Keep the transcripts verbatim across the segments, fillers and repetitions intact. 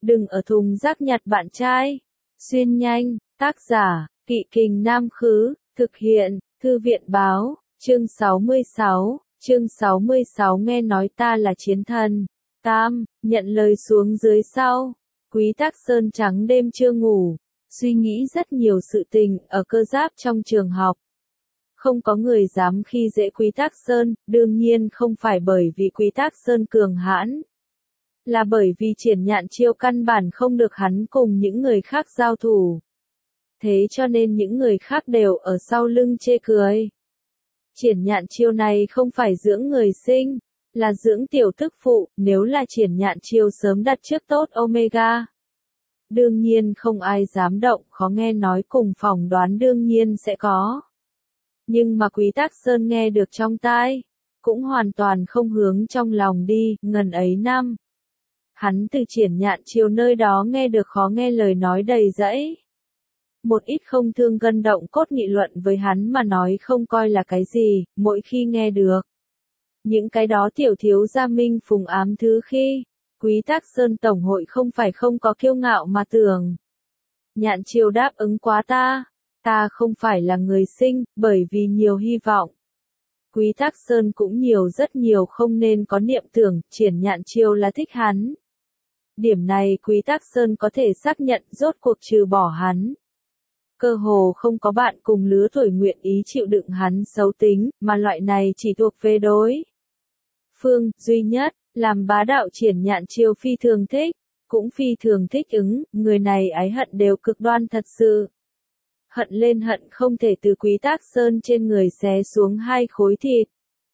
Đừng ở thùng rác nhặt bạn trai. Xuyên nhanh, tác giả, Kỵ Kình Nam Khứ, thực hiện, Thư viện Báo, chương sáu mươi sáu, chương sáu mươi sáu nghe nói ta là chiến thần. Tam, nhận lời xuống dưới sau. Quý Tắc Sơn trắng đêm chưa ngủ, suy nghĩ rất nhiều sự tình ở cơ giáp trong trường học. Không có người dám khi dễ Quý Tắc Sơn, đương nhiên không phải bởi vì Quý Tắc Sơn cường hãn. Là bởi vì Triển Nhạn Chiêu căn bản không được hắn cùng những người khác giao thủ. Thế cho nên những người khác đều ở sau lưng chê cười. Triển Nhạn Chiêu này không phải dưỡng người sinh, là dưỡng tiểu tức phụ, nếu là Triển Nhạn Chiêu sớm đặt trước tốt Omega. Đương nhiên không ai dám động, khó nghe nói cùng phỏng đoán đương nhiên sẽ có. Nhưng mà Quý Tắc Sơn nghe được trong tai, cũng hoàn toàn không hướng trong lòng đi, ngần ấy năm. Hắn từ Triển Nhạn Chiêu nơi đó nghe được khó nghe lời nói đầy rẫy. Một ít không thương gân động cốt nghị luận với hắn mà nói không coi là cái gì, mỗi khi nghe được. Những cái đó tiểu thiếu gia minh phùng ám thứ khi, Quý Tắc Sơn Tổng hội không phải không có kiêu ngạo mà tưởng. Nhạn Chiêu đáp ứng quá ta, ta không phải là người sinh, bởi vì nhiều hy vọng. Quý Tắc Sơn cũng nhiều rất nhiều không nên có niệm tưởng, Triển Nhạn Chiêu là thích hắn. Điểm này Quý Tắc Sơn có thể xác nhận rốt cuộc trừ bỏ hắn. Cơ hồ không có bạn cùng lứa tuổi nguyện ý chịu đựng hắn xấu tính, mà loại này chỉ thuộc về đối. Phương, duy nhất, làm bá đạo Triển Nhạn Chiêu phi thường thích, cũng phi thường thích ứng, người này ái hận đều cực đoan thật sự. Hận lên hận không thể từ Quý Tắc Sơn trên người xé xuống hai khối thịt.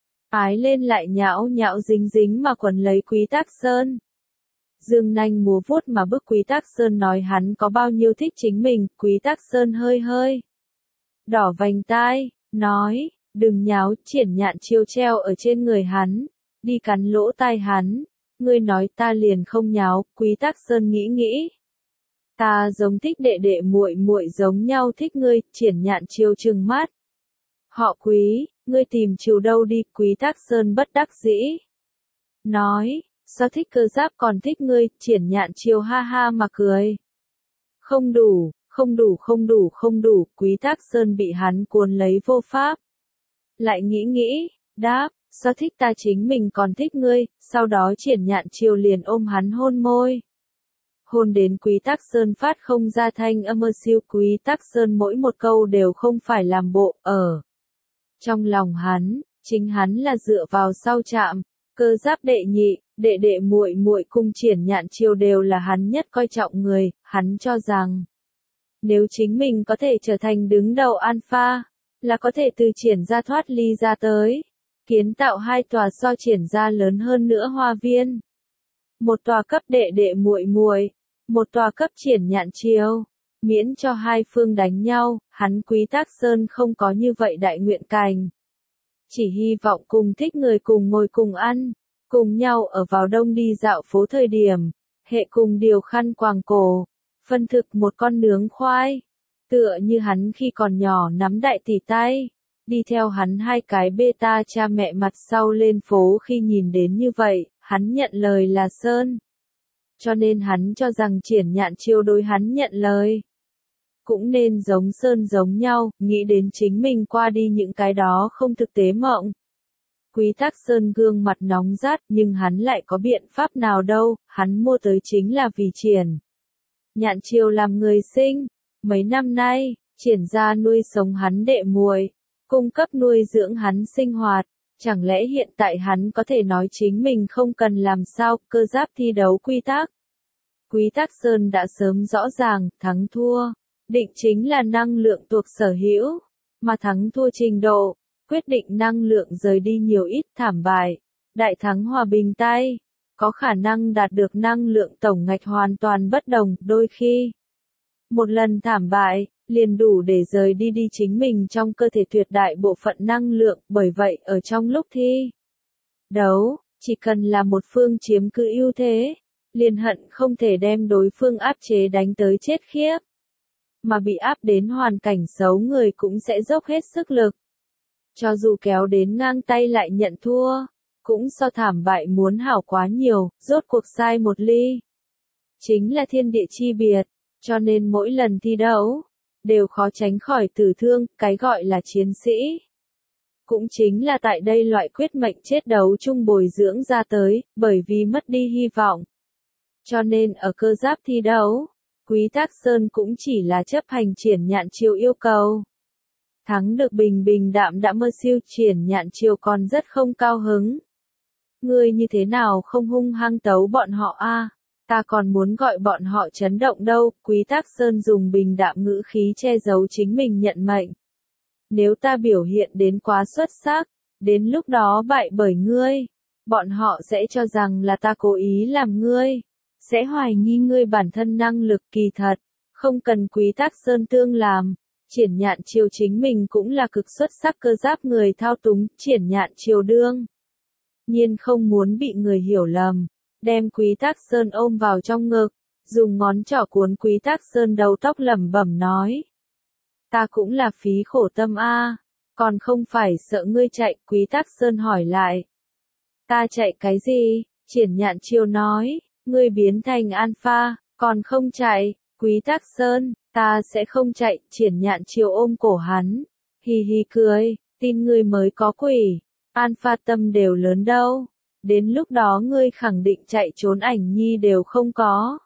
Ái lên lại nhão nhão dính dính mà quấn lấy Quý Tắc Sơn. Dương nanh múa vuốt mà bức Quý Tắc Sơn nói hắn có bao nhiêu thích chính mình, Quý Tắc Sơn hơi hơi đỏ vành tai, nói, đừng nháo, Triển Nhạn Chiêu treo ở trên người hắn, đi cắn lỗ tai hắn, ngươi nói ta liền không nháo, Quý Tắc Sơn nghĩ nghĩ. Ta giống thích đệ đệ muội muội giống nhau thích ngươi, Triển Nhạn Chiêu trừng mắt. Họ Quý, ngươi tìm chiều đâu đi, Quý Tắc Sơn bất đắc dĩ. Nói, sao thích cơ giáp còn thích ngươi, Triển Nhạn Chiêu ha ha mà cười. Không đủ, không đủ không đủ không đủ, Quý Tắc Sơn bị hắn cuốn lấy vô pháp. Lại nghĩ nghĩ, đáp, sao thích ta chính mình còn thích ngươi, sau đó Triển Nhạn Chiêu liền ôm hắn hôn môi. Hôn đến Quý Tắc Sơn phát không ra thanh âm ơ siêu, Quý Tắc Sơn mỗi một câu đều không phải làm bộ, ở. Trong lòng hắn, chính hắn là dựa vào sau chạm, cơ giáp đệ nhị, đệ đệ muội muội cùng Triển Nhạn Chiêu đều là hắn nhất coi trọng người, hắn cho rằng. Nếu chính mình có thể trở thành đứng đầu alpha, là có thể từ Triển gia thoát ly ra tới, kiến tạo hai tòa so Triển gia lớn hơn nữa hoa viên. Một tòa cấp đệ đệ muội muội, một tòa cấp Triển Nhạn Chiêu, miễn cho hai phương đánh nhau, hắn Quý Tắc Sơn không có như vậy đại nguyện cành. Chỉ hy vọng cùng thích người cùng ngồi cùng ăn, cùng nhau ở vào đông đi dạo phố thời điểm, hệ cùng điều khăn quàng cổ, phân thực một con nướng khoai, tựa như hắn khi còn nhỏ nắm đại tỷ tay, đi theo hắn hai cái beta cha mẹ mặt sau lên phố khi nhìn đến như vậy, hắn nhận lời là Sơn. Cho nên hắn cho rằng Triển Nhạn Chiêu đối hắn nhận lời. Cũng nên giống Sơn giống nhau, nghĩ đến chính mình qua đi những cái đó không thực tế mộng. Quý Tắc Sơn gương mặt nóng rát nhưng hắn lại có biện pháp nào đâu, hắn mua tới chính là vì Triển Nhạn Chiêu làm người sinh. Mấy năm nay, Triển gia nuôi sống hắn đệ muội, cung cấp nuôi dưỡng hắn sinh hoạt. Chẳng lẽ hiện tại hắn có thể nói chính mình không cần làm sao, cơ giáp thi đấu quy tắc. Quý Tắc Sơn đã sớm rõ ràng, thắng thua, định chính là năng lượng thuộc sở hữu, mà thắng thua trình độ, quyết định năng lượng rời đi nhiều ít thảm bại, đại thắng hòa bình tay, có khả năng đạt được năng lượng tổng ngạch hoàn toàn bất đồng, đôi khi. Một lần thảm bại, liền đủ để rời đi đi chính mình trong cơ thể tuyệt đại bộ phận năng lượng, bởi vậy ở trong lúc thi đấu, chỉ cần là một phương chiếm cứ ưu thế, liền hận không thể đem đối phương áp chế đánh tới chết khiếp. Mà bị áp đến hoàn cảnh xấu người cũng sẽ dốc hết sức lực. Cho dù kéo đến ngang tay lại nhận thua, cũng so thảm bại muốn hảo quá nhiều, rốt cuộc sai một ly. chính là thiên địa chi biệt, cho nên mỗi lần thi đấu, đều khó tránh khỏi tử thương, cái gọi là chiến sĩ. Cũng chính là tại đây loại quyết mệnh chết đấu chung bồi dưỡng ra tới, bởi vì mất đi hy vọng. Cho nên ở cơ giáp thi đấu, Quý Tác Sơn cũng chỉ là chấp hành Triển Nhạn Chiêu yêu cầu. Thắng được bình bình đạm đã mơ siêu Triển Nhạn Chiêu còn rất không cao hứng. Ngươi như thế nào không hung hăng tấu bọn họ a? Ta còn muốn gọi bọn họ chấn động đâu. Quý Tác Sơn dùng bình đạm ngữ khí che giấu chính mình nhận mệnh. Nếu ta biểu hiện đến quá xuất sắc, đến lúc đó bại bởi ngươi, bọn họ sẽ cho rằng là ta cố ý làm ngươi, sẽ hoài nghi ngươi bản thân năng lực. Kỳ thật, không cần Quý Tác Sơn tương làm, Triển Nhạn Chiêu chính mình cũng là cực xuất sắc cơ giáp người thao túng. Triển Nhạn Chiêu đương nhiên không muốn bị người hiểu lầm, đem Quý Tác Sơn ôm vào trong ngực, dùng ngón trỏ cuốn Quý Tác Sơn đầu tóc lẩm bẩm nói. Ta cũng là phí khổ tâm a, còn không phải sợ ngươi chạy. Quý Tác Sơn hỏi lại. Ta chạy cái gì? Triển Nhạn Chiêu nói, ngươi biến thành alpha, còn không chạy. Quý Tác Sơn, ta sẽ không chạy. Triển Nhạn Chiêu ôm cổ hắn, hì hì cười, tin ngươi mới có quỷ, alpha tâm đều lớn đâu, đến lúc đó ngươi khẳng định chạy trốn ảnh nhi đều không có.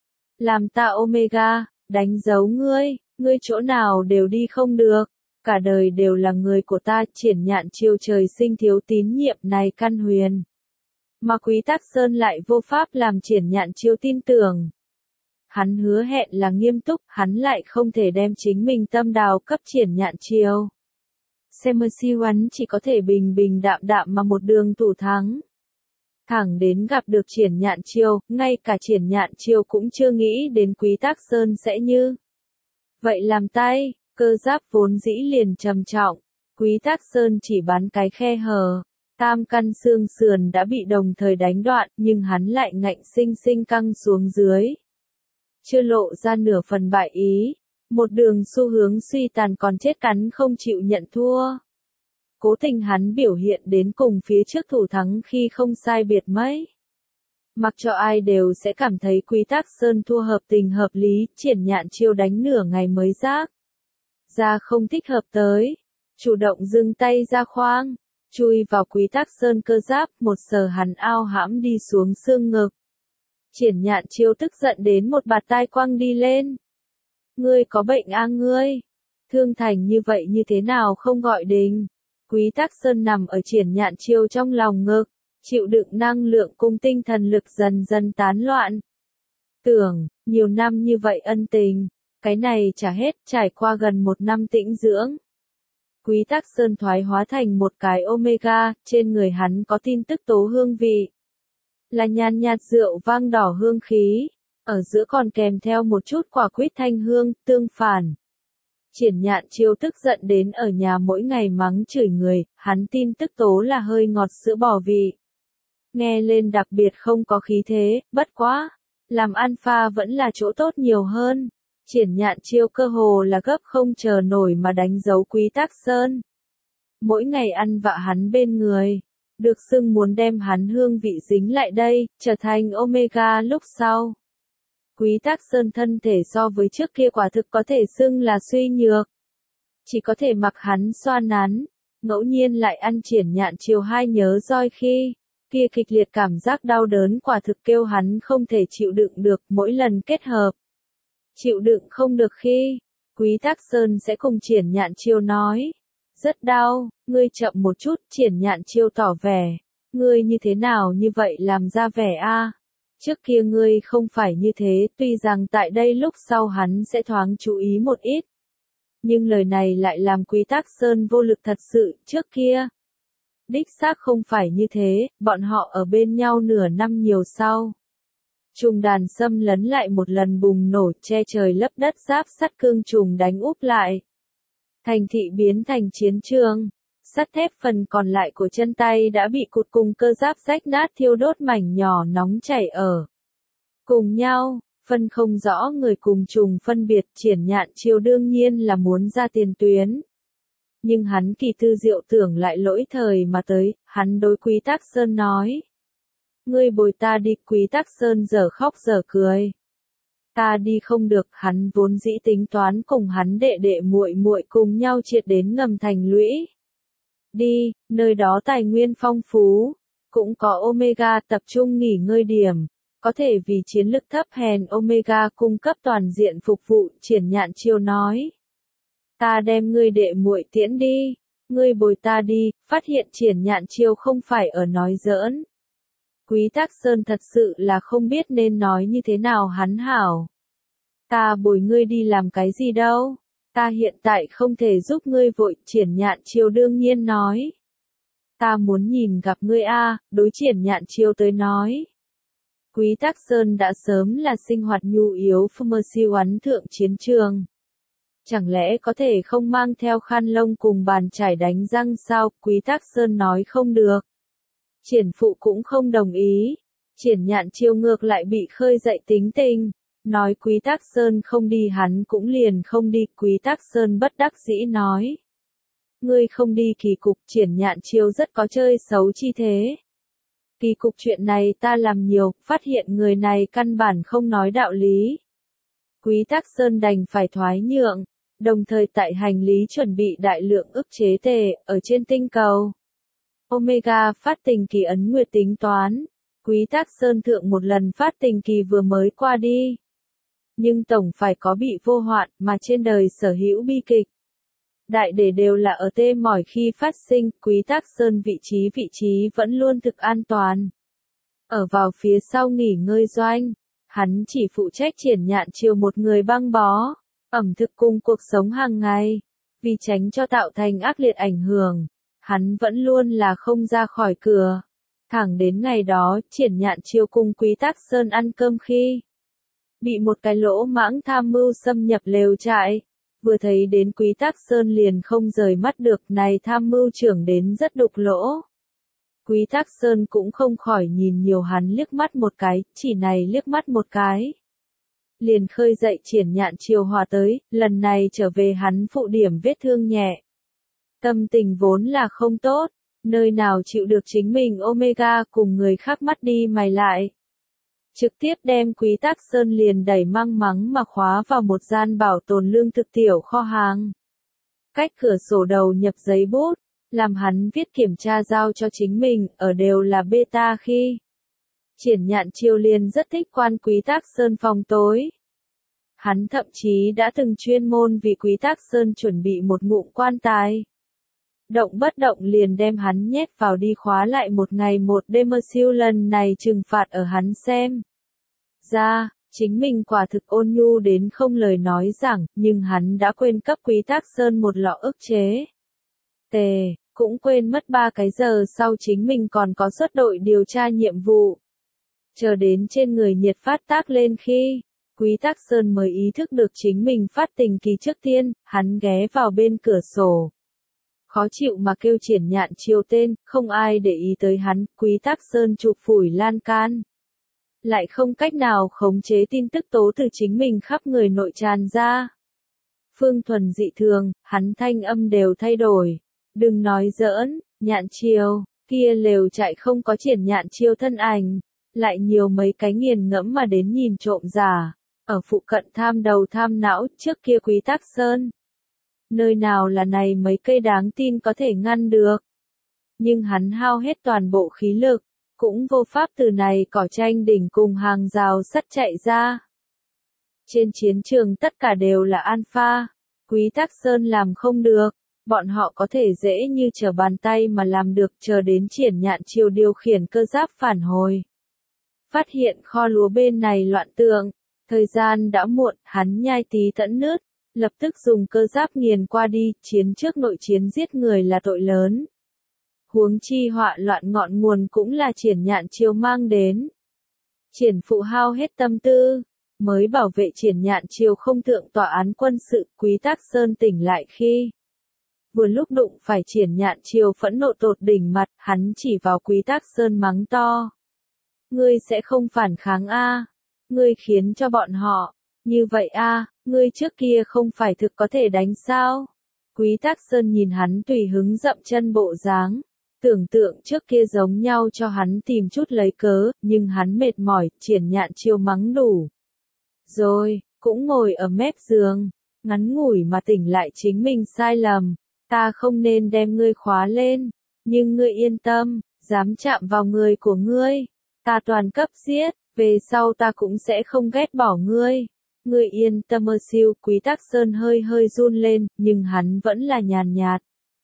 Làm ta omega, đánh dấu ngươi, ngươi chỗ nào đều đi không được, cả đời đều là người của ta. Triển Nhạn Chiêu trời sinh thiếu tín nhiệm này căn huyền, mà Quý Tác Sơn lại vô pháp làm Triển Nhạn Chiêu tin tưởng. Hắn hứa hẹn là nghiêm túc, hắn lại không thể đem chính mình tâm đào cấp Triển Nhạn Chiêu. Xem siêu hắn chỉ có thể bình bình đạm đạm mà một đường thủ thắng. Thẳng đến gặp được Triển Nhạn Chiêu, ngay cả Triển Nhạn Chiêu cũng chưa nghĩ đến Quý Tác Sơn sẽ như vậy làm tay. Cơ giáp vốn dĩ liền trầm trọng, Quý Tác Sơn chỉ bắn cái khe hở, tam căn xương sườn đã bị đồng thời đánh đoạn, nhưng hắn lại ngạnh sinh sinh căng xuống dưới. Chưa lộ ra nửa phần bại ý, một đường xu hướng suy tàn còn chết cắn không chịu nhận thua. Cố tình hắn biểu hiện đến cùng phía trước thủ thắng khi không sai biệt mấy. Mặc cho ai đều sẽ cảm thấy Quý Tác Sơn thua hợp tình hợp lý. Triển Nhạn Chiêu đánh nửa ngày mới giác ra không thích hợp tới, chủ động dừng tay ra khoang, chui vào Quý Tác Sơn cơ giáp, một sờ hắn ao hãm đi xuống xương ngực. Triển Nhạn Chiêu tức giận đến một bạt tai quăng đi lên. Ngươi có bệnh a ngươi? Thương thành như vậy như thế nào không gọi đình? Quý Tác Sơn nằm ở Triển Nhạn Chiêu trong lòng ngực, chịu đựng năng lượng cùng tinh thần lực dần dần tán loạn. Tưởng, nhiều năm như vậy ân tình, cái này trả hết, trải qua gần một năm tĩnh dưỡng. Quý Tác Sơn thoái hóa thành một cái omega, trên người hắn có tin tức tố hương vị. Là nhàn nhạt rượu vang đỏ hương khí, ở giữa còn kèm theo một chút quả quýt thanh hương. Tương phản, Triển Nhạn Chiêu tức giận đến ở nhà mỗi ngày mắng chửi người, hắn tin tức tố là hơi ngọt sữa bò vị. Nghe lên đặc biệt không có khí thế, bất quá, làm alpha vẫn là chỗ tốt nhiều hơn. Triển Nhạn Chiêu cơ hồ là gấp không chờ nổi mà đánh dấu Quý Tác Sơn. Mỗi ngày ăn vạ hắn bên người, được xưng muốn đem hắn hương vị dính lại đây, trở thành omega lúc sau. Quý Tác Sơn thân thể so với trước kia quả thực có thể xưng là suy nhược. Chỉ có thể mặc hắn xoa nắn, ngẫu nhiên lại ăn Triển Nhạn Chiêu hai nhớ roi khi, kia kịch liệt cảm giác đau đớn quả thực kêu hắn không thể chịu đựng được. Mỗi lần kết hợp, chịu đựng không được khi, Quý Tác Sơn sẽ cùng Triển Nhạn Chiêu nói. Rất đau, ngươi chậm một chút. Triển Nhạn Chiêu tỏ vẻ. Ngươi như thế nào như vậy làm ra vẻ a? Trước kia ngươi không phải như thế, tuy rằng tại đây lúc sau hắn sẽ thoáng chú ý một ít. Nhưng lời này lại làm Quý Tác Sơn vô lực thật sự. Trước kia, đích xác không phải như thế, bọn họ ở bên nhau nửa năm nhiều sau. Trùng đàn xâm lấn lại một lần bùng nổ, che trời lấp đất, giáp sắt cương trùng đánh úp lại. Thành thị biến thành chiến trường, sắt thép phần còn lại của chân tay đã bị cụt cùng cơ giáp rách nát thiêu đốt mảnh nhỏ nóng chảy ở cùng nhau, phân không rõ người cùng trùng phân biệt. Triển Nhạn Chiêu đương nhiên là muốn ra tiền tuyến. Nhưng hắn kỳ tư diệu tưởng lại lỗi thời mà tới, hắn đối Quý Tác Sơn nói. Ngươi bồi ta đi. Quý Tác Sơn dở khóc dở cười. Ta đi không được, hắn vốn dĩ tính toán cùng hắn đệ đệ muội muội cùng nhau triệt đến ngầm thành lũy. Đi, nơi đó tài nguyên phong phú, cũng có Omega tập trung nghỉ ngơi điểm, có thể vì chiến lực thấp hèn Omega cung cấp toàn diện phục vụ, Triển Nhạn Chiêu nói. Ta đem ngươi đệ muội tiễn đi, ngươi bồi ta đi, phát hiện Triển Nhạn Chiêu không phải ở nói giỡn. Quý Tắc Sơn thật sự là không biết nên nói như thế nào hắn hảo. Ta bồi ngươi đi làm cái gì đâu, ta hiện tại không thể giúp ngươi vội, Triển Nhạn Chiêu đương nhiên nói. Ta muốn nhìn gặp ngươi a, đối Triển Nhạn Chiêu tới nói. Quý Tắc Sơn đã sớm là sinh hoạt nhu yếu Phơ siêu ấn thượng chiến trường. Chẳng lẽ có thể không mang theo khăn lông cùng bàn chải đánh răng sao? Quý Tắc Sơn nói không được. Triển phụ cũng không đồng ý. Triển Nhạn Chiêu ngược lại bị khơi dậy tính tình. Nói Quý Tắc Sơn không đi hắn cũng liền không đi. Quý Tắc Sơn bất đắc dĩ nói. Ngươi không đi kỳ cục, Triển Nhạn Chiêu rất có chơi xấu chi thế. Kỳ cục chuyện này ta làm nhiều, phát hiện người này căn bản không nói đạo lý. Quý Tắc Sơn đành phải thoái nhượng, đồng thời tại hành lý chuẩn bị đại lượng ức chế tề, ở trên tinh cầu. Omega phát tình kỳ ấn nguyệt tính toán, Quý Tắc Sơn thượng một lần phát tình kỳ vừa mới qua đi. Nhưng tổng phải có bị vô hoạn, mà trên đời sở hữu bi kịch. Đại để đều là ở tê mỏi khi phát sinh, Quý Tắc Sơn vị trí vị trí vẫn luôn thực an toàn. Ở vào phía sau nghỉ ngơi doanh, hắn chỉ phụ trách Triển Nhạn Chiêu một người băng bó, ẩm thực cùng cuộc sống hàng ngày. Vì tránh cho tạo thành ác liệt ảnh hưởng, hắn vẫn luôn là không ra khỏi cửa. Thẳng đến ngày đó, Triển Nhạn Chiêu cùng Quý Tắc Sơn ăn cơm khi bị một cái lỗ mãng tham mưu xâm nhập lều trại. Vừa thấy đến Quý Tắc Sơn liền không rời mắt được, này tham mưu trưởng đến rất đục lỗ. Quý Tắc Sơn cũng không khỏi nhìn nhiều hắn liếc mắt một cái, chỉ này liếc mắt một cái. Liền khơi dậy Triển Nhạn Chiêu hòa tới, lần này trở về hắn phụ điểm vết thương nhẹ. Tâm tình vốn là không tốt, nơi nào chịu được chính mình Omega cùng người khác mắt đi mày lại. Trực tiếp đem Quý Tắc Sơn liền đẩy mang mắng mà khóa vào một gian bảo tồn lương thực tiểu kho hàng. Cách cửa sổ đầu nhập giấy bút, làm hắn viết kiểm tra giao cho chính mình, ở đều là beta khi. Triển Nhạn Chiêu liền rất thích quan Quý Tắc Sơn phòng tối. Hắn thậm chí đã từng chuyên môn vì Quý Tắc Sơn chuẩn bị một ngụm quan tài. Động bất động liền đem hắn nhét vào đi khóa lại một ngày một đêm, mơ siêu lần này trừng phạt ở hắn xem. Ra, chính mình quả thực ôn nhu đến không lời nói rằng, nhưng hắn đã quên cấp Quý Tắc Sơn một lọ ức chế. Tề, cũng quên mất ba cái giờ sau chính mình còn có xuất đội điều tra nhiệm vụ. Chờ đến trên người nhiệt phát tác lên khi, Quý Tắc Sơn mới ý thức được chính mình phát tình kỳ trước tiên, hắn ghé vào bên cửa sổ. Khó chịu mà kêu Triển Nhạn Chiêu tên, không ai để ý tới hắn, Quý Tắc Sơn chụp phủi lan can. Lại không cách nào khống chế tin tức tố từ chính mình khắp người nội tràn ra. Phương Thuần dị thường, hắn thanh âm đều thay đổi. Đừng nói giỡn, Nhạn Chiêu, kia lều trại không có Triển Nhạn Chiêu thân ảnh. Lại nhiều mấy cái nghiền ngẫm mà đến nhìn trộm giả. Ở phụ cận tham đầu tham não, trước kia Quý Tắc Sơn. Nơi nào là này mấy cây đáng tin có thể ngăn được. Nhưng hắn hao hết toàn bộ khí lực, cũng vô pháp từ này cỏ tranh đỉnh cùng hàng rào sắt chạy ra. Trên chiến trường tất cả đều là alpha, Quý Tắc Sơn làm không được, bọn họ có thể dễ như trở bàn tay mà làm được, chờ đến Triển Nhạn Chiêu điều khiển cơ giáp phản hồi. Phát hiện kho lúa bên này loạn tượng, thời gian đã muộn, hắn nhai tí tẫn nứt. Lập tức dùng cơ giáp nghiền qua đi, chiến trước nội chiến giết người là tội lớn. Huống chi họa loạn ngọn nguồn cũng là Triển Nhạn Chiêu mang đến. Triển phụ hao hết tâm tư, mới bảo vệ Triển Nhạn Chiêu không thượng tòa án quân sự. Quý Tắc Sơn tỉnh lại khi vừa lúc đụng phải Triển Nhạn Chiêu phẫn nộ tột đỉnh mặt, hắn chỉ vào Quý Tắc Sơn mắng to. Ngươi sẽ không phản kháng a? Ngươi khiến cho bọn họ như vậy a, ngươi trước kia không phải thực có thể đánh sao? Quý Tắc Sơn nhìn hắn tùy hứng dậm chân bộ dáng, tưởng tượng trước kia giống nhau cho hắn tìm chút lấy cớ, nhưng hắn mệt mỏi, Triển Nhạn Chiêu mắng đủ. Rồi, cũng ngồi ở mép giường, ngắn ngủi mà tỉnh lại chính mình sai lầm. Ta không nên đem ngươi khóa lên, nhưng ngươi yên tâm, dám chạm vào người của ngươi, ta toàn cấp giết, về sau ta cũng sẽ không ghét bỏ ngươi. Ngươi yên tâm ơ siêu, Quý Tắc Sơn hơi hơi run lên, nhưng hắn vẫn là nhàn nhạt.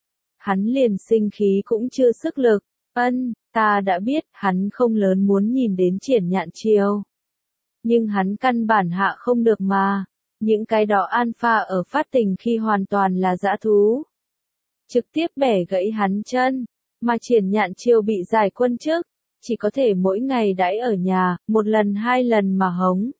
Hắn liền sinh khí cũng chưa sức lực, ân, ta đã biết, hắn không lớn muốn nhìn đến Triển Nhạn Chiêu. Nhưng hắn căn bản hạ không được mà, những cái đó alpha ở phát tình khi hoàn toàn là dã thú. Trực tiếp bẻ gãy hắn chân, mà Triển Nhạn Chiêu bị giải quân chức, chỉ có thể mỗi ngày đãi ở nhà, một lần hai lần mà hống.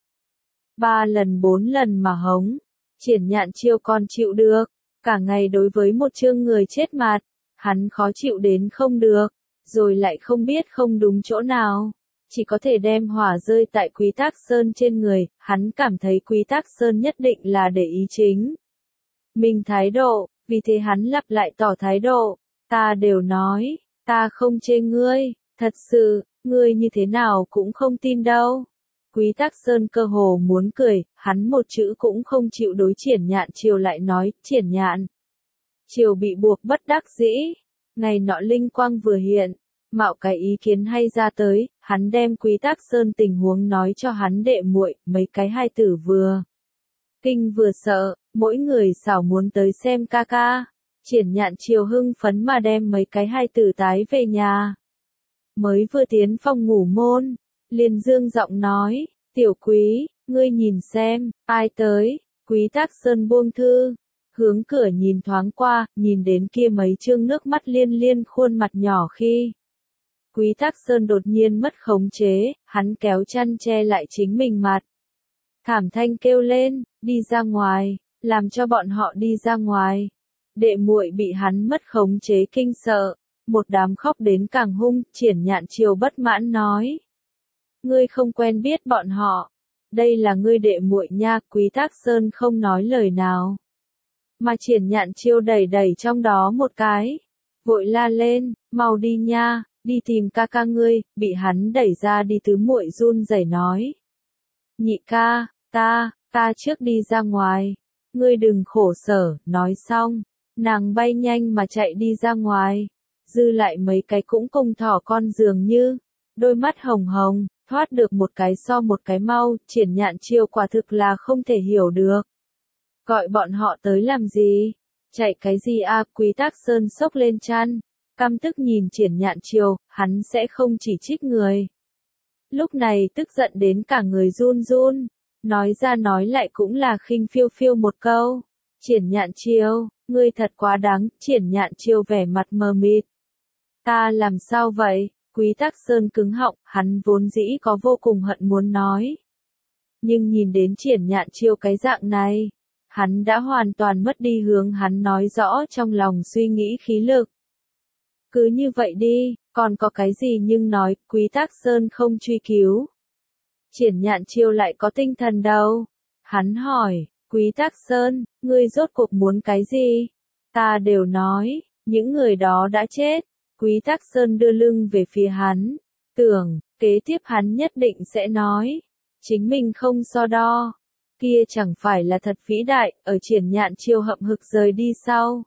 Ba lần bốn lần mà hống, Triển Nhạn Chiêu còn chịu được, cả ngày đối với một chương người chết mặt, hắn khó chịu đến không được, rồi lại không biết không đúng chỗ nào, chỉ có thể đem hỏa rơi tại Quý Tắc Sơn trên người, hắn cảm thấy Quý Tắc Sơn nhất định là để ý chính mình thái độ, vì thế hắn lặp lại tỏ thái độ, ta đều nói, ta không chê ngươi, thật sự, ngươi như thế nào cũng không tin đâu. Quý Tắc Sơn cơ hồ muốn cười, hắn một chữ cũng không chịu đối Triển Nhạn Chiêu lại nói, Triển Nhạn Chiêu bị buộc bất đắc dĩ, ngày nọ linh quang vừa hiện, mạo cái ý kiến hay ra tới, hắn đem Quý Tắc Sơn tình huống nói cho hắn đệ muội, mấy cái hai tử vừa kinh vừa sợ, mỗi người xảo muốn tới xem ca ca. Triển Nhạn Chiêu hưng phấn mà đem mấy cái hai tử tái về nhà. Mới vừa tiến phòng ngủ môn, liền dương giọng nói, tiểu Quý, ngươi nhìn xem, ai tới. Quý Tắc Sơn buông thư, hướng cửa nhìn thoáng qua, nhìn đến kia mấy trương nước mắt liên liên khuôn mặt nhỏ khi. Quý Tắc Sơn đột nhiên mất khống chế, hắn kéo chăn che lại chính mình mặt. Thảm thanh kêu lên, đi ra ngoài, làm cho bọn họ đi ra ngoài. Đệ muội bị hắn mất khống chế kinh sợ, một đám khóc đến càng hung, Triển Nhạn Chiêu bất mãn nói. Ngươi không quen biết bọn họ, đây là ngươi đệ muội nha. Quý Tắc Sơn không nói lời nào. Mà Triển Nhạn Chiêu đẩy đẩy trong đó một cái, vội la lên, mau đi nha, đi tìm ca ca ngươi, bị hắn đẩy ra đi tứ muội run rẩy nói. Nhị ca, ta, ta trước đi ra ngoài, ngươi đừng khổ sở, nói xong, nàng bay nhanh mà chạy đi ra ngoài, dư lại mấy cái cũng cùng thỏ con dường như, đôi mắt hồng hồng, thoát được một cái so một cái mau, Triển Nhạn Chiêu quả thực là không thể hiểu được. Gọi bọn họ tới làm gì? Chạy cái gì a? Quý Tắc Sơn sốc lên chăn, căm tức nhìn Triển Nhạn Chiêu, hắn sẽ không chỉ trích người. Lúc này tức giận đến cả người run run, nói ra nói lại cũng là khinh phiêu phiêu một câu. Triển Nhạn Chiêu, ngươi thật quá đáng. Triển Nhạn Chiêu vẻ mặt mờ mịt. Ta làm sao vậy? Quý Tắc Sơn cứng họng, hắn vốn dĩ có vô cùng hận muốn nói. Nhưng nhìn đến Triển Nhạn Chiêu cái dạng này, hắn đã hoàn toàn mất đi hướng hắn nói rõ trong lòng suy nghĩ khí lực. Cứ như vậy đi, còn có cái gì nhưng nói, Quý Tắc Sơn không truy cứu. Triển Nhạn Chiêu lại có tinh thần đâu. Hắn hỏi, Quý Tắc Sơn, ngươi rốt cuộc muốn cái gì? Ta đều nói, những người đó đã chết. Quý Tắc Sơn đưa lưng về phía hắn, tưởng, kế tiếp hắn nhất định sẽ nói, chính mình không so đo. Kia chẳng phải là thật vĩ đại, ở Triển Nhạn Chiêu hậm hực rời đi sau.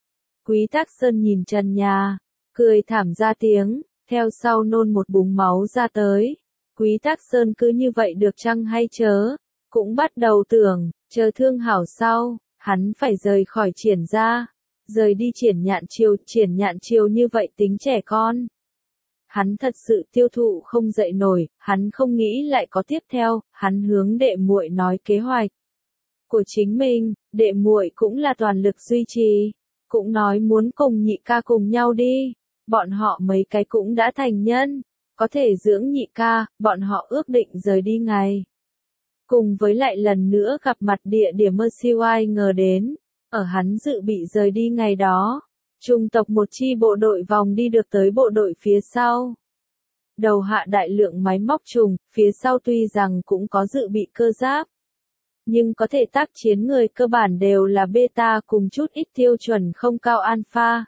Quý Tắc Sơn nhìn trần nhà, cười thảm ra tiếng, theo sau nôn một búng máu ra tới. Quý Tắc Sơn cứ như vậy được chăng hay chớ, cũng bắt đầu tưởng, chờ thương hảo sau, hắn phải rời khỏi Triển gia, rời đi Triển Nhạn Chiêu. Triển Nhạn Chiêu như vậy tính trẻ con. Hắn thật sự tiêu thụ không dậy nổi, hắn không nghĩ lại có tiếp theo, hắn hướng đệ muội nói kế hoạch của chính mình, đệ muội cũng là toàn lực duy trì, cũng nói muốn cùng nhị ca cùng nhau đi, bọn họ mấy cái cũng đã thành nhân, có thể dưỡng nhị ca, bọn họ ước định rời đi ngày. Cùng với lại lần nữa gặp mặt địa điểm mơ siêu ai ngờ đến, ở hắn dự bị rời đi ngày đó. Trung tộc một chi bộ đội vòng đi được tới bộ đội phía sau. Đầu hạ đại lượng máy móc trùng, phía sau tuy rằng cũng có dự bị cơ giáp. Nhưng có thể tác chiến người cơ bản đều là beta cùng chút ít tiêu chuẩn không cao alpha.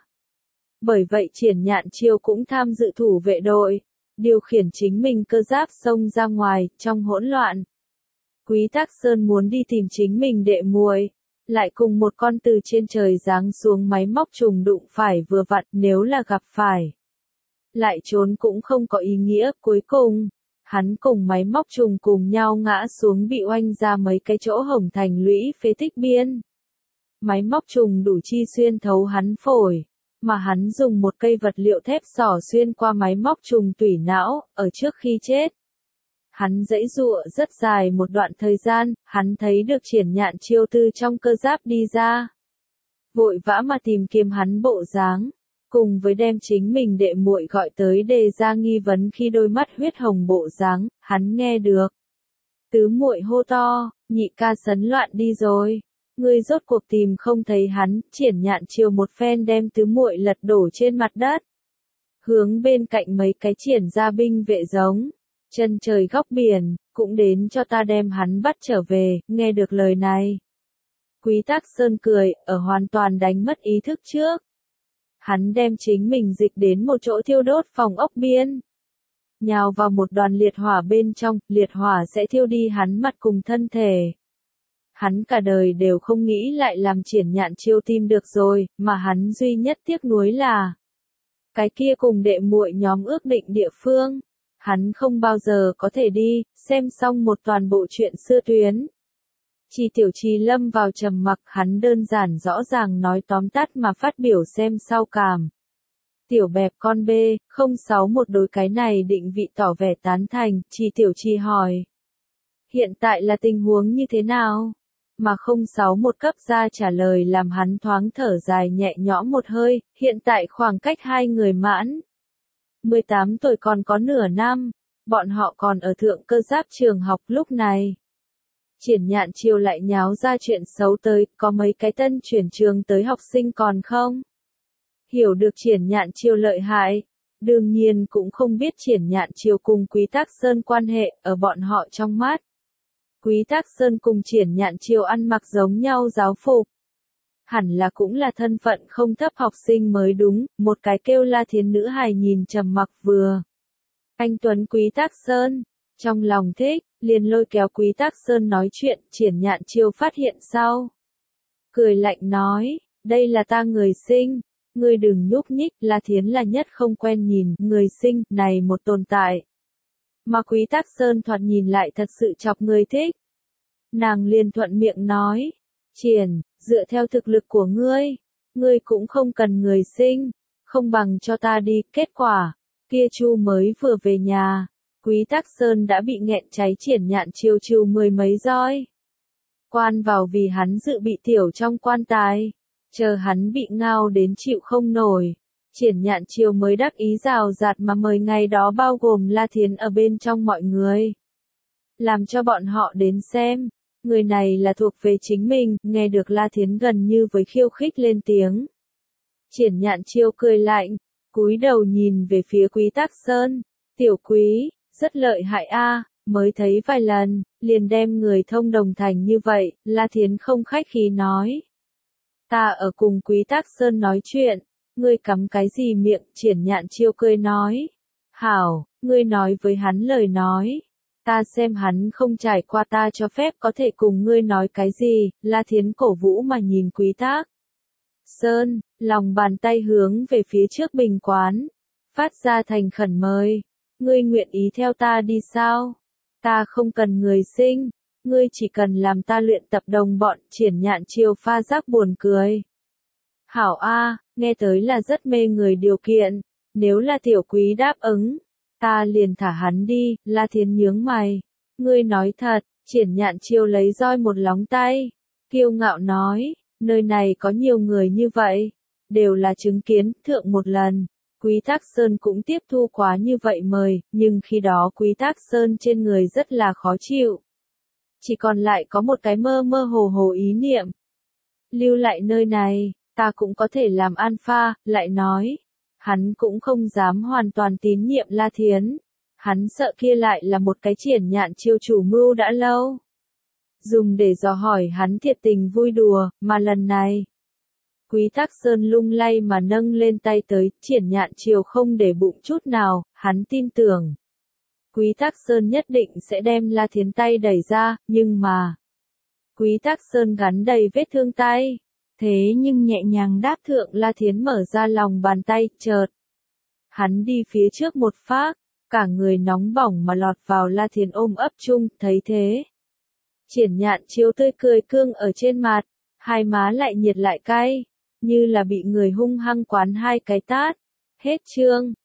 Bởi vậy Triển Nhạn Chiêu cũng tham dự thủ vệ đội, điều khiển chính mình cơ giáp xông ra ngoài, trong hỗn loạn. Quý Tắc Sơn muốn đi tìm chính mình đệ muội, lại cùng một con từ trên trời giáng xuống máy móc trùng đụng phải vừa vặn, nếu là gặp phải. Lại trốn cũng không có ý nghĩa, cuối cùng, hắn cùng máy móc trùng cùng nhau ngã xuống bị oanh ra mấy cái chỗ hổng thành lũy phế tích biên. Máy móc trùng đủ chi xuyên thấu hắn phổi, mà hắn dùng một cây vật liệu thép xỏ xuyên qua máy móc trùng tủy não, ở trước khi chết. Hắn giãy giụa rất dài một đoạn thời gian, hắn thấy được Triển Nhạn Chiêu từ trong cơ giáp đi ra. Vội vã mà tìm kiếm hắn bộ dáng, cùng với đem chính mình đệ muội gọi tới đề ra nghi vấn khi đôi mắt huyết hồng bộ dáng, hắn nghe được. Tứ muội hô to, nhị ca sấn loạn đi rồi. Ngươi rốt cuộc tìm không thấy hắn, Triển Nhạn Chiêu một phen đem tứ muội lật đổ trên mặt đất. Hướng bên cạnh mấy cái triển gia binh vệ giống. Chân trời góc biển, cũng đến cho ta đem hắn bắt trở về, nghe được lời này. Quý Tắc Sơn cười, ở hoàn toàn đánh mất ý thức trước. Hắn đem chính mình dịch đến một chỗ thiêu đốt phòng ốc biên. Nhào vào một đoàn liệt hỏa bên trong, liệt hỏa sẽ thiêu đi hắn mặt cùng thân thể. Hắn cả đời đều không nghĩ lại làm Triển Nhạn Chiêu tìm được rồi, mà hắn duy nhất tiếc nuối là cái kia cùng đệ muội nhóm ước định địa phương. Hắn không bao giờ có thể đi, xem xong một toàn bộ chuyện xưa tuyến. Chỉ Tiểu Trì lâm vào trầm mặc, hắn đơn giản rõ ràng nói tóm tắt mà phát biểu xem sau cảm. Tiểu Bẹp con B, không sáu một đối cái này định vị tỏ vẻ tán thành, Chỉ Tiểu Trì hỏi. Hiện tại là tình huống như thế nào? Mà không sáu một cấp ra trả lời làm hắn thoáng thở dài nhẹ nhõm một hơi, hiện tại khoảng cách hai người mãn. mười tám tuổi còn có nửa năm, bọn họ còn ở thượng cơ giáp trường học lúc này. Triển Nhạn Chiêu lại nháo ra chuyện xấu tới, có mấy cái tân chuyển trường tới học sinh còn không? Hiểu được Triển Nhạn Chiêu lợi hại, đương nhiên cũng không biết Triển Nhạn Chiêu cùng Quý Tắc Sơn quan hệ, ở bọn họ trong mắt. Quý Tắc Sơn cùng Triển Nhạn Chiêu ăn mặc giống nhau giáo phục. Hẳn là cũng là thân phận không thấp học sinh mới đúng, một cái kêu La Thiến nữ hài nhìn trầm mặc vừa. Anh Tuấn Quý Tắc Sơn, trong lòng thích, liền lôi kéo Quý Tắc Sơn nói chuyện, Triển Nhạn Chiêu phát hiện sau. Cười lạnh nói, đây là ta người sinh, ngươi đừng nhúc nhích, La Thiến là nhất không quen nhìn, người sinh, này một tồn tại. Mà Quý Tắc Sơn thoạt nhìn lại thật sự chọc người thích. Nàng liền thuận miệng nói, Triển, dựa theo thực lực của ngươi, ngươi cũng không cần người sinh, không bằng cho ta đi, kết quả, kia Chu mới vừa về nhà, Quý Tắc Sơn đã bị nghẹn cháy Triển Nhạn Chiêu chiêu mười mấy roi. Quan vào vì hắn dự bị tiểu trong quan tài, chờ hắn bị ngao đến chịu không nổi. Triển Nhạn Chiêu mới đắc ý rào rạt mà mời ngày đó bao gồm La Thiến ở bên trong mọi người. Làm cho bọn họ đến xem, người này là thuộc về chính mình, nghe được La Thiến gần như với khiêu khích lên tiếng. Triển Nhạn Chiêu cười lạnh, cúi đầu nhìn về phía Quý Tắc Sơn, tiểu Quý, rất lợi hại a, mới thấy vài lần, liền đem người thông đồng thành như vậy, La Thiến không khách khí nói. Ta ở cùng Quý Tắc Sơn nói chuyện. Ngươi cắm cái gì miệng, Triển Nhạn Chiêu cười nói. Hảo, ngươi nói với hắn lời nói. Ta xem hắn không trải qua ta cho phép có thể cùng ngươi nói cái gì, La Thiến cổ vũ mà nhìn Quý Tắc Sơn, lòng bàn tay hướng về phía trước bình quán. Phát ra thành khẩn mời. Ngươi nguyện ý theo ta đi sao? Ta không cần người sinh. Ngươi chỉ cần làm ta luyện tập đồng bọn, Triển Nhạn Chiêu pha giác buồn cười. Hảo A, nghe tới là rất mê người điều kiện, nếu là tiểu Quý đáp ứng, ta liền thả hắn đi, La Thiến nhướng mày. Ngươi nói thật, Triển Nhạn Chiêu lấy roi một lóng tay, kiêu ngạo nói, nơi này có nhiều người như vậy, đều là chứng kiến, thượng một lần, Quý Tắc Sơn cũng tiếp thu quá như vậy mời, nhưng khi đó Quý Tắc Sơn trên người rất là khó chịu. Chỉ còn lại có một cái mơ mơ hồ hồ ý niệm. Lưu lại nơi này. Ta cũng có thể làm alpha, lại nói. Hắn cũng không dám hoàn toàn tín nhiệm La Thiến. Hắn sợ kia lại là một cái Triển Nhạn Chiêu chủ mưu đã lâu. Dùng để dò hỏi hắn thiệt tình vui đùa, mà lần này. Quý Tắc Sơn lung lay mà nâng lên tay tới, Triển Nhạn Chiêu không để bụng chút nào, hắn tin tưởng. Quý Tắc Sơn nhất định sẽ đem La Thiến tay đẩy ra, nhưng mà... Quý Tắc Sơn gắn đầy vết thương tay. Thế nhưng nhẹ nhàng đáp thượng La Thiến mở ra lòng bàn tay, chợt. Hắn đi phía trước một phác, cả người nóng bỏng mà lọt vào La Thiến ôm ấp chung, thấy thế. Triển Nhạn chiếu tươi cười cương ở trên mặt, hai má lại nhiệt lại cay, như là bị người hung hăng quán hai cái tát. Hết chương.